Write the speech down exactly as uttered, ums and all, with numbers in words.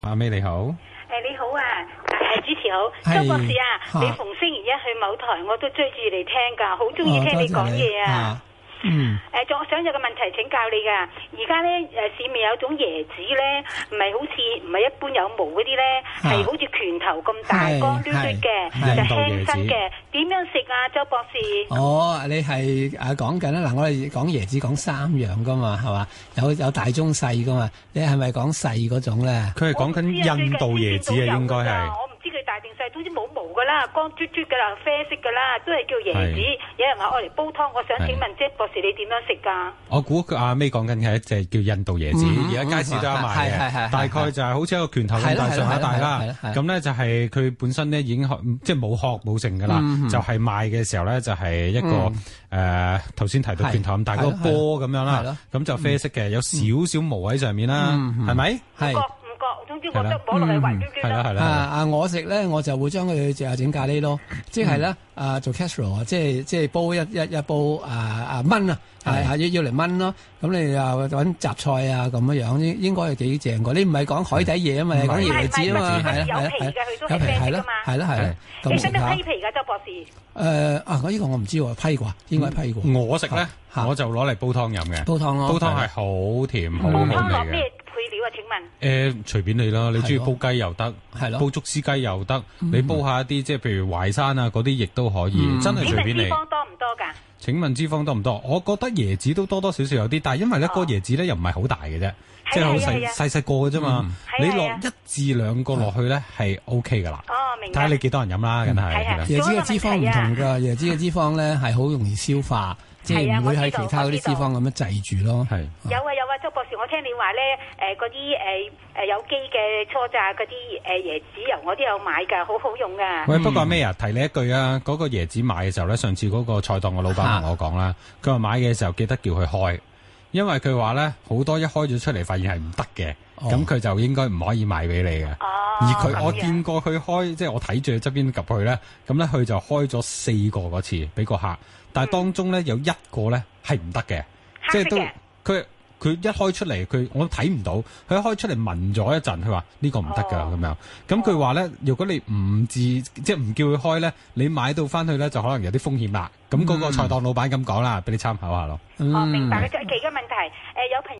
阿 May 你好， 誒你好啊，誒主持好，周博士啊，你逢星期一去某台我都追住嚟聽㗎，好中意聽你講嘢啊。嗯，誒仲我想有個問題請教你㗎，而家咧誒市面有種椰子咧，唔係好似唔係一般有毛嗰啲咧，係好似拳頭咁大，光嘟嘟嘅，就輕身嘅，點樣食啊？周博士？ 哦，你係誒講緊啦，嗱我哋講椰子講三樣噶嘛，係嘛？有有大中細噶嘛？你係咪講細嗰種咧？ 佢係講緊印度椰子啊，應該係。 知佢大定細，總之冇毛噶啦，光嘟嘟噶啦，啡色噶啦，都係叫椰子。有人話愛嚟煲湯，我想請問，即係博士你點樣食噶？ 我估佢阿 May 講緊係一隻叫印度椰子，而家街市都有賣嘅，大概就係好似一個拳頭咁大上下大啦。咁咧就係佢本身咧已經即係冇殼冇剩噶啦，就係賣嘅時候咧就係一個誒頭先提到拳頭咁大嗰個波咁樣啦，咁就啡色嘅，有少少毛喺上面啦，係咪？ 係。總之我都摸落去滑嘟嘟啦。 啊啊！我食咧我就會將佢整整咖喱咯，即係咧啊做 casserole 啊，即係即係煲一一一煲啊啊燜啊，係係要要嚟燜咯。咁你啊揾雜菜啊咁樣樣應應該係幾正㗎。你唔係講海底嘢啊嘛，你講椰子啊嘛，係啦係啦係。有皮係啦係啦係啦。 你識唔識批皮㗎，周博士？ 誒啊！我呢個我唔知喎，批過應該批過。 我食咧我就攞嚟煲湯飲嘅。 煲湯咯。 煲湯係好甜好好味嘅。 料啊？請問？ 誒，隨便你啦，你中意煲雞又得，煲竹絲雞又得，你煲下一啲即係譬如淮山啊嗰啲，亦都可以，真係隨便你。 脂肪多唔多㗎？ 請問脂肪多唔多？我覺得椰子都多多少少有啲，但係因為咧個椰子咧又唔係好大嘅啫，即係好細細細個嘅啫嘛。你落一至兩個落去咧係 O K 㗎啦。哦，明白。睇下你幾多人飲啦，梗係。 椰子嘅脂肪唔同㗎，椰子嘅脂肪咧係好容易消化。即係唔會喺其他嗰啲脂肪咁樣滯住咯。係有啊有啊，周博士，我聽你話咧，誒嗰啲誒誒有機嘅初榨嗰啲誒椰子油，我都有買㗎，好好用㗎。 喂，不過咩啊？提你一句啊，嗰個椰子買嘅時候咧，上次嗰個菜檔嘅老闆同我講啦，佢話買嘅時候記得叫佢開，因為佢話咧好多一開咗出嚟發現係唔得嘅，咁佢就應該唔可以賣俾你嘅。而佢我見過佢開，即係我睇住佢側邊入去咧，咁咧佢就開咗四個嗰次俾個客。但係當中咧有一個咧係唔得嘅，即係都佢佢一開出嚟佢我睇唔到，佢一開出嚟聞咗一陣，佢話呢個唔得㗎咁樣。咁佢話咧，如果你唔自即係唔叫佢開咧，你買到翻去咧就可能有啲風險啦。咁嗰個菜檔老闆咁講啦，俾你參考下咯。 哦，明白。佢就係幾個問題，誒有朋